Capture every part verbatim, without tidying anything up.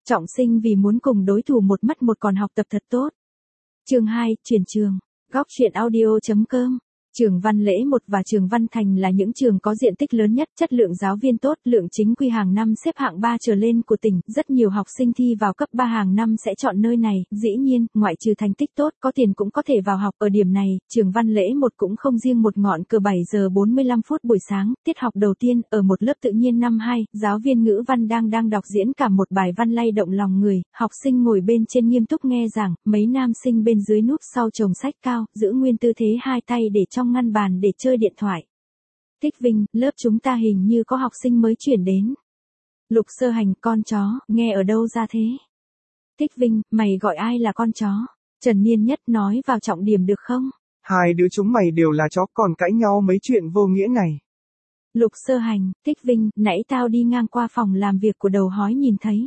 Trọng sinh vì muốn cùng đối thủ một mất một còn học tập thật tốt. Chương hai, chuyển trường. Góc truyện audio chấm com. Trường Văn Lễ một và Trường Văn Thành là những trường có diện tích lớn nhất, chất lượng giáo viên tốt, lượng chính quy hàng năm xếp hạng ba trở lên của tỉnh, rất nhiều học sinh thi vào cấp ba hàng năm sẽ chọn nơi này, dĩ nhiên, ngoại trừ thành tích tốt, có tiền cũng có thể vào học. Ở điểm này, Trường Văn Lễ một cũng không riêng một ngọn cờ. Bảy giờ bốn mươi lăm phút buổi sáng, tiết học đầu tiên, ở một lớp tự nhiên năm hai, giáo viên ngữ văn đang đang đọc diễn cả một bài văn lay động lòng người, học sinh ngồi bên trên nghiêm túc nghe giảng, mấy nam sinh bên dưới núp sau chồng sách cao, giữ nguyên tư thế hai tay để trong ngăn bàn để chơi điện thoại. Thích Vinh, lớp chúng ta hình như có học sinh mới chuyển đến. Lục Sơ Hành, con chó, nghe ở đâu ra thế? Thích Vinh, mày gọi ai là con chó? Trần Niên Nhất, nói vào trọng điểm được không? Hai đứa chúng mày đều là chó, còn cãi nhau mấy chuyện vô nghĩa này. Lục Sơ Hành, Thích Vinh, nãy tao đi ngang qua phòng làm việc của Đầu Hói nhìn thấy.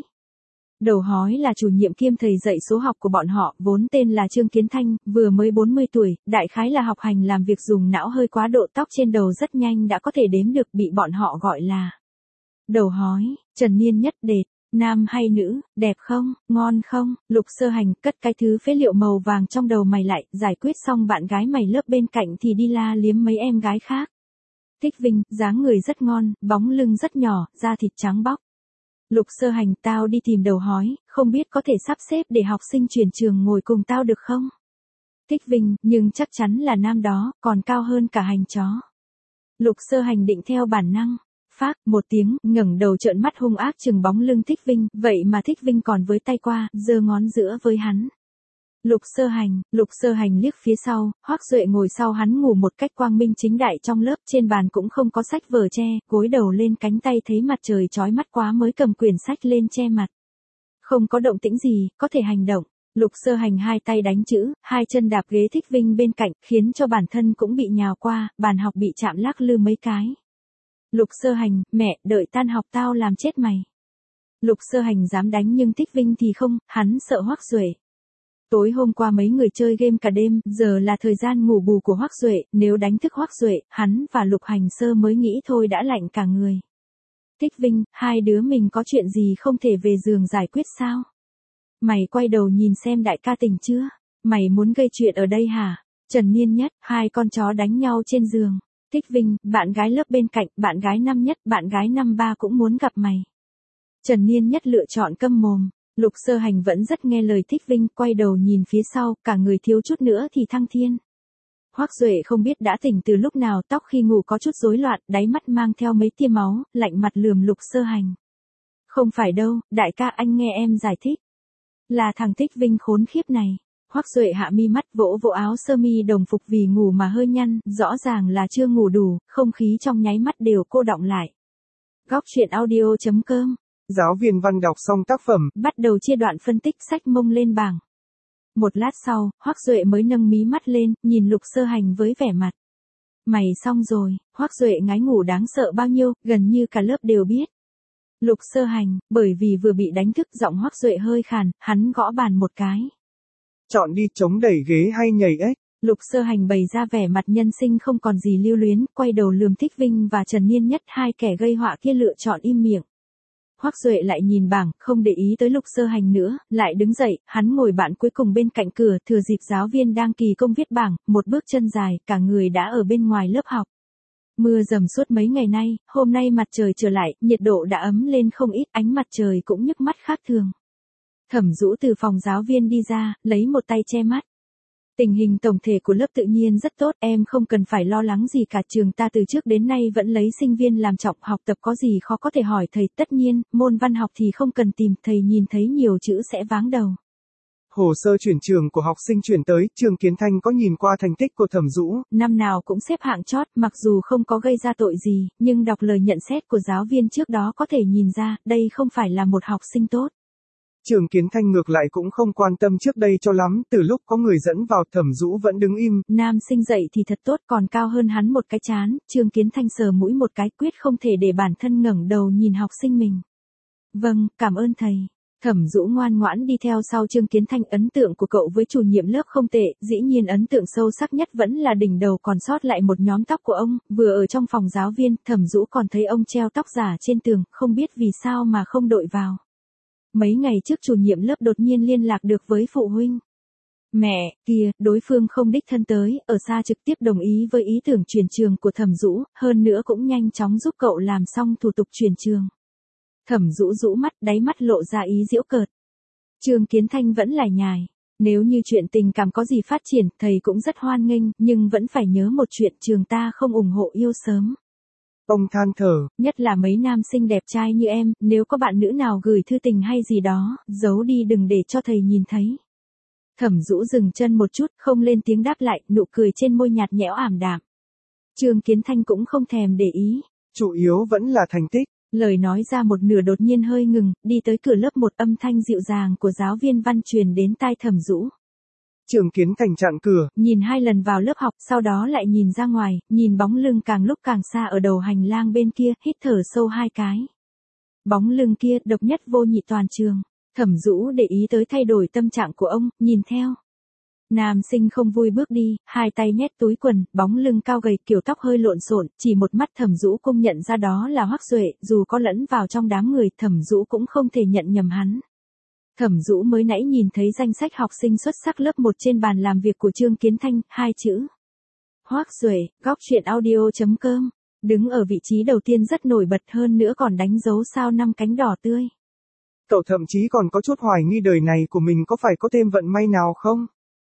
Đầu Hói là chủ nhiệm kiêm thầy dạy số học của bọn họ, vốn tên là Trương Kiến Thanh, vừa mới bốn mươi tuổi, đại khái là học hành làm việc dùng não hơi quá độ, tóc trên đầu rất nhanh đã có thể đếm được, bị bọn họ gọi là Đầu Hói. Trần Niên Nhất, đệt, nam hay nữ, đẹp không, ngon không? Lục Sơ Hành, cất cái thứ phế liệu màu vàng trong đầu mày lại, giải quyết xong bạn gái mày lớp bên cạnh thì đi la liếm mấy em gái khác. Thích Vinh, dáng người rất ngon, bóng lưng rất nhỏ, da thịt trắng bóc. Lục Sơ Hành, tao đi tìm Đầu Hói, không biết có thể sắp xếp để học sinh chuyển trường ngồi cùng tao được không? Thích Vinh, nhưng chắc chắn là nam đó, còn cao hơn cả Hành chó. Lục Sơ Hành định theo bản năng. Phác, một tiếng, ngẩng đầu trợn mắt hung ác chừng bóng lưng Thích Vinh, vậy mà Thích Vinh còn với tay qua, giơ ngón giữa với hắn. Lục Sơ Hành, Lục Sơ Hành liếc phía sau, Hoắc Duệ ngồi sau hắn ngủ một cách quang minh chính đại trong lớp, trên bàn cũng không có sách vở che, gối đầu lên cánh tay thấy mặt trời chói mắt quá mới cầm quyển sách lên che mặt. Không có động tĩnh gì, có thể hành động. Lục Sơ Hành hai tay đánh chữ, hai chân đạp ghế Thích Vinh bên cạnh, khiến cho bản thân cũng bị nhào qua, bàn học bị chạm lắc lư mấy cái. Lục Sơ Hành, mẹ, đợi tan học tao làm chết mày. Lục Sơ Hành dám đánh nhưng Thích Vinh thì không, hắn sợ Hoắc Duệ. Tối hôm qua mấy người chơi game cả đêm, giờ là thời gian ngủ bù của Hoắc Duệ, nếu đánh thức Hoắc Duệ, hắn và Lục Hành Sơ mới nghĩ thôi đã lạnh cả người. Thích Vinh, hai đứa mình có chuyện gì không thể về giường giải quyết sao? Mày quay đầu nhìn xem đại ca tỉnh chưa? Mày muốn gây chuyện ở đây hả? Trần Niên Nhất, hai con chó đánh nhau trên giường. Thích Vinh, bạn gái lớp bên cạnh, bạn gái năm nhất, bạn gái năm ba cũng muốn gặp mày. Trần Niên Nhất lựa chọn câm mồm. Lục Sơ Hành vẫn rất nghe lời Thích Vinh, quay đầu nhìn phía sau, cả người thiếu chút nữa thì thăng thiên. Hoắc Duệ không biết đã tỉnh từ lúc nào, tóc khi ngủ có chút rối loạn, đáy mắt mang theo mấy tia máu, lạnh mặt lườm Lục Sơ Hành. Không phải đâu, đại ca anh nghe em giải thích. Là thằng Thích Vinh khốn khiếp này. Hoắc Duệ hạ mi mắt vỗ vỗ áo sơ mi đồng phục vì ngủ mà hơi nhăn, rõ ràng là chưa ngủ đủ, không khí trong nháy mắt đều cô đọng lại. Góc truyện audio chấm com. Giáo viên văn đọc xong tác phẩm, bắt đầu chia đoạn phân tích sách mông lên bảng. Một lát sau, Hoắc Duệ mới nâng mí mắt lên, nhìn Lục Sơ Hành với vẻ mặt. Mày xong rồi, Hoắc Duệ ngái ngủ đáng sợ bao nhiêu, gần như cả lớp đều biết. Lục Sơ Hành, bởi vì vừa bị đánh thức giọng Hoắc Duệ hơi khàn, hắn gõ bàn một cái. Chọn đi, chống đẩy ghế hay nhảy ếch. Lục Sơ Hành bày ra vẻ mặt nhân sinh không còn gì lưu luyến, quay đầu lườm Thích Vinh và Trần Niên Nhất, hai kẻ gây họa kia lựa chọn im miệng. Hoắc Duệ lại nhìn bảng, không để ý tới Lục Sơ Hành nữa, lại đứng dậy, hắn ngồi bạn cuối cùng bên cạnh cửa, thừa dịp giáo viên đang kỳ công viết bảng, một bước chân dài, cả người đã ở bên ngoài lớp học. Mưa dầm suốt mấy ngày nay, hôm nay mặt trời trở lại, nhiệt độ đã ấm lên không ít, ánh mặt trời cũng nhức mắt khác thường. Thẩm Dũ từ phòng giáo viên đi ra, lấy một tay che mắt. Tình hình tổng thể của lớp tự nhiên rất tốt, em không cần phải lo lắng gì cả, trường ta từ trước đến nay vẫn lấy sinh viên làm trọng, học tập có gì khó có thể hỏi thầy, tất nhiên, môn văn học thì không cần tìm, thầy nhìn thấy nhiều chữ sẽ váng đầu. Hồ sơ chuyển trường của học sinh chuyển tới, Trương Kiến Thanh có nhìn qua thành tích của Thẩm Dũ. Năm nào cũng xếp hạng chót, mặc dù không có gây ra tội gì, nhưng đọc lời nhận xét của giáo viên trước đó có thể nhìn ra, đây không phải là một học sinh tốt. Trương Kiến Thanh ngược lại cũng không quan tâm trước đây cho lắm, từ lúc có người dẫn vào Thẩm Dũ vẫn đứng im. Nam sinh dậy thì thật tốt, còn cao hơn hắn một cái chán, Trương Kiến Thanh sờ mũi một cái, quyết không thể để bản thân ngẩng đầu nhìn học sinh mình. Vâng, cảm ơn thầy. Thẩm Dũ ngoan ngoãn đi theo sau Trương Kiến Thanh, ấn tượng của cậu với chủ nhiệm lớp không tệ, dĩ nhiên ấn tượng sâu sắc nhất vẫn là đỉnh đầu còn sót lại một nhóm tóc của ông, vừa ở trong phòng giáo viên, Thẩm Dũ còn thấy ông treo tóc giả trên tường, không biết vì sao mà không đội vào. Mấy ngày trước chủ nhiệm lớp đột nhiên liên lạc được với phụ huynh. Mẹ, kìa, đối phương không đích thân tới, ở xa trực tiếp đồng ý với ý tưởng chuyển trường của Thẩm Dũ, hơn nữa cũng nhanh chóng giúp cậu làm xong thủ tục chuyển trường. Thẩm Dũ rũ mắt, đáy mắt lộ ra ý giễu cợt. Trương Kiến Thanh vẫn lải nhải. Nếu như chuyện tình cảm có gì phát triển, thầy cũng rất hoan nghênh, nhưng vẫn phải nhớ một chuyện, trường ta không ủng hộ yêu sớm. Ông than thở. Nhất là mấy nam sinh đẹp trai như em, nếu có bạn nữ nào gửi thư tình hay gì đó, giấu đi đừng để cho thầy nhìn thấy. Thẩm Dũ dừng chân một chút, không lên tiếng đáp lại, nụ cười trên môi nhạt nhẽo ảm đạm. Trương Kiến Thanh cũng không thèm để ý. Chủ yếu vẫn là thành tích. Lời nói ra một nửa đột nhiên hơi ngừng, đi tới cửa lớp một âm thanh dịu dàng của giáo viên văn truyền đến tai Thẩm Dũ. Trương Kiến Thanh chặn cửa, nhìn hai lần vào lớp học, sau đó lại nhìn ra ngoài, nhìn bóng lưng càng lúc càng xa ở đầu hành lang bên kia, hít thở sâu hai cái. Bóng lưng kia độc nhất vô nhị toàn trường. Thẩm Dũ để ý tới thay đổi tâm trạng của ông, nhìn theo. Nam sinh không vui bước đi, hai tay nhét túi quần, bóng lưng cao gầy, kiểu tóc hơi lộn xộn, chỉ một mắt Thẩm Dũ cũng nhận ra đó là Hoắc Duệ, dù có lẫn vào trong đám người, Thẩm Dũ cũng không thể nhận nhầm hắn. Thẩm Dũ mới nãy nhìn thấy danh sách học sinh xuất sắc lớp một trên bàn làm việc của Trương Kiến Thanh, hai chữ. Hoắc Duệ, góc truyện audio chấm com, đứng ở vị trí đầu tiên rất nổi bật, hơn nữa còn đánh dấu sao năm cánh đỏ tươi. Cậu thậm chí còn có chút hoài nghi đời này của mình có phải có thêm vận may nào không?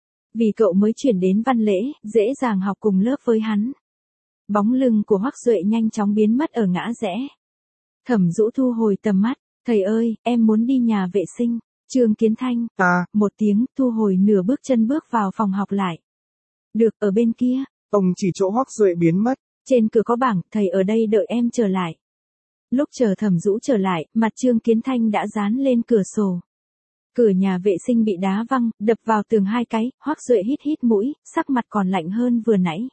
Vì cậu mới chuyển đến văn lễ, dễ dàng học cùng lớp với hắn. Bóng lưng của Hoắc Duệ nhanh chóng biến mất ở ngã rẽ. Thẩm Dũ thu hồi tầm mắt, thầy ơi, em muốn đi nhà vệ sinh. Trương Kiến Thanh, à, một tiếng, thu hồi nửa bước chân bước vào phòng học lại. Được, ở bên kia. Ông chỉ chỗ Hoắc Duệ biến mất. Trên cửa có bảng, thầy ở đây đợi em trở lại. Lúc chờ Thẩm Dũ trở lại, mặt Trương Kiến Thanh đã dán lên cửa sổ. Cửa nhà vệ sinh bị đá văng, đập vào tường hai cái, Hoắc Duệ hít hít mũi, sắc mặt còn lạnh hơn vừa nãy.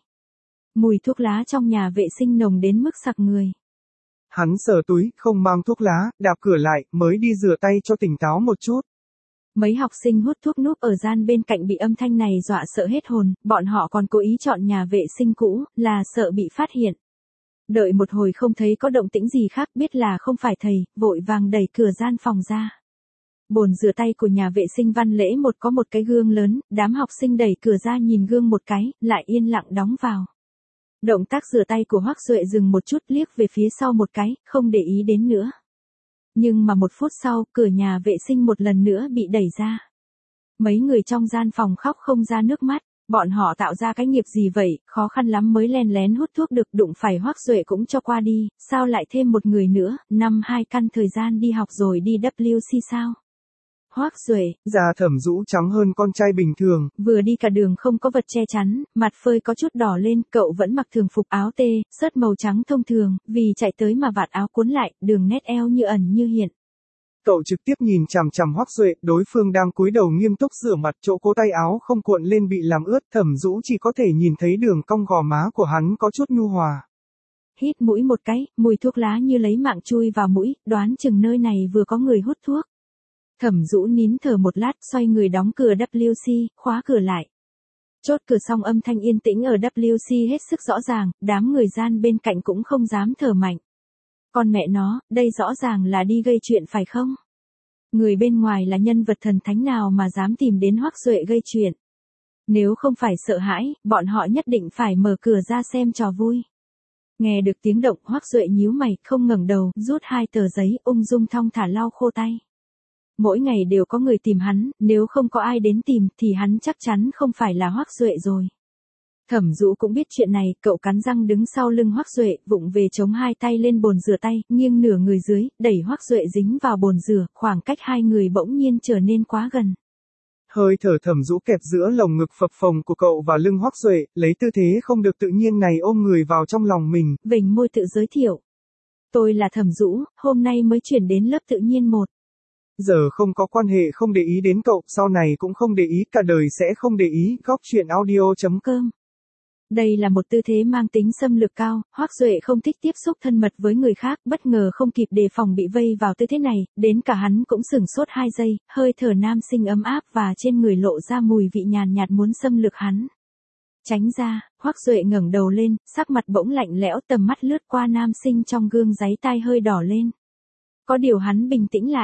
Mùi thuốc lá trong nhà vệ sinh nồng đến mức sặc người. Hắn sờ túi, không mang thuốc lá, đạp cửa lại, mới đi rửa tay cho tỉnh táo một chút. Mấy học sinh hút thuốc núp ở gian bên cạnh bị âm thanh này dọa sợ hết hồn, bọn họ còn cố ý chọn nhà vệ sinh cũ, là sợ bị phát hiện. Đợi một hồi không thấy có động tĩnh gì khác, biết là không phải thầy, vội vàng đẩy cửa gian phòng ra. Bồn rửa tay của nhà vệ sinh văn lễ một có một cái gương lớn, đám học sinh đẩy cửa ra nhìn gương một cái, lại yên lặng đóng vào. Động tác rửa tay của Hoắc Duệ dừng một chút, liếc về phía sau một cái, không để ý đến nữa. Nhưng mà một phút sau, cửa nhà vệ sinh một lần nữa bị đẩy ra. Mấy người trong gian phòng khóc không ra nước mắt, bọn họ tạo ra cái nghiệp gì vậy, khó khăn lắm mới len lén hút thuốc được, đụng phải Hoắc Duệ cũng cho qua đi, sao lại thêm một người nữa, năm hai căn thời gian đi học rồi đi W C sao? Hoắc Duệ, da Thẩm Dũ trắng hơn con trai bình thường. Vừa đi cả đường không có vật che chắn, mặt phơi có chút đỏ lên, cậu vẫn mặc thường phục áo tê, sớt màu trắng thông thường, vì chạy tới mà vạt áo cuốn lại, đường nét eo như ẩn như hiện. Cậu trực tiếp nhìn chằm chằm Hoắc Duệ, đối phương đang cúi đầu nghiêm túc rửa mặt, chỗ cố tay áo không cuộn lên bị làm ướt, Thẩm Dũ chỉ có thể nhìn thấy đường cong gò má của hắn có chút nhu hòa. Hít mũi một cái, mùi thuốc lá như lấy mạng chui vào mũi, đoán chừng nơi này vừa có người hút thuốc. Thẩm Dũ nín thở một lát, xoay người đóng cửa W C, khóa cửa lại. Chốt cửa xong âm thanh yên tĩnh ở W C hết sức rõ ràng, đám người gian bên cạnh cũng không dám thở mạnh. Con mẹ nó, đây rõ ràng là đi gây chuyện phải không? Người bên ngoài là nhân vật thần thánh nào mà dám tìm đến Hoắc Duệ gây chuyện? Nếu không phải sợ hãi, bọn họ nhất định phải mở cửa ra xem trò vui. Nghe được tiếng động, Hoắc Duệ nhíu mày, không ngẩng đầu, rút hai tờ giấy, ung dung thong thả lau khô tay. Mỗi ngày đều có người tìm hắn, nếu không có ai đến tìm thì hắn chắc chắn không phải là Hoắc Duệ rồi. Thẩm Dũ cũng biết chuyện này, cậu cắn răng đứng sau lưng Hoắc Duệ, vụng về chống hai tay lên bồn rửa tay, nghiêng nửa người dưới, đẩy Hoắc Duệ dính vào bồn rửa, khoảng cách hai người bỗng nhiên trở nên quá gần. Hơi thở Thẩm Dũ kẹp giữa lồng ngực phập phồng của cậu và lưng Hoắc Duệ, lấy tư thế không được tự nhiên này ôm người vào trong lòng mình. Vểnh môi tự giới thiệu. Tôi là Thẩm Dũ, hôm nay mới chuyển đến lớp tự nhiên một. Giờ không có quan hệ không để ý đến cậu, sau này cũng không để ý, cả đời sẽ không để ý, góc truyện audio chấm com. Đây là một tư thế mang tính xâm lược cao, Hoắc Duệ không thích tiếp xúc thân mật với người khác, bất ngờ không kịp đề phòng bị vây vào tư thế này, đến cả hắn cũng sửng sốt hai giây, hơi thở nam sinh ấm áp và trên người lộ ra mùi vị nhàn nhạt muốn xâm lược hắn. Tránh ra, Hoắc Duệ ngẩng đầu lên, sắc mặt bỗng lạnh lẽo, tầm mắt lướt qua nam sinh trong gương giấy tai hơi đỏ lên. Có điều hắn bình tĩnh lại.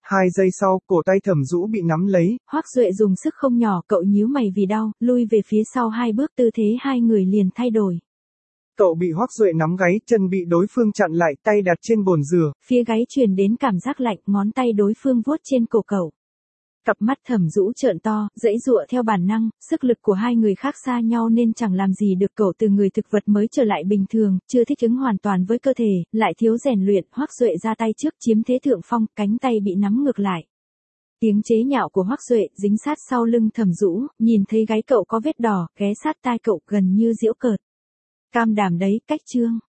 Hai giây sau, cổ tay Thẩm Dũ bị nắm lấy. Hoắc Duệ dùng sức không nhỏ, cậu nhíu mày vì đau, lui về phía sau hai bước, tư thế hai người liền thay đổi. Cậu bị Hoắc Duệ nắm gáy, chân bị đối phương chặn lại, tay đặt trên bồn dừa. Phía gáy truyền đến cảm giác lạnh, ngón tay đối phương vuốt trên cổ cậu. Cặp mắt Thẩm Dũ trợn to, giãy giụa theo bản năng, sức lực của hai người khác xa nhau nên chẳng làm gì được cậu, từ người thực vật mới trở lại bình thường, chưa thích ứng hoàn toàn với cơ thể, lại thiếu rèn luyện. Hoắc Duệ ra tay trước, chiếm thế thượng phong, cánh tay bị nắm ngược lại. Tiếng chế nhạo của Hoắc Duệ dính sát sau lưng Thẩm Dũ, nhìn thấy gáy cậu có vết đỏ, ghé sát tai cậu gần như giễu cợt. Cam đảm đấy, cách trương.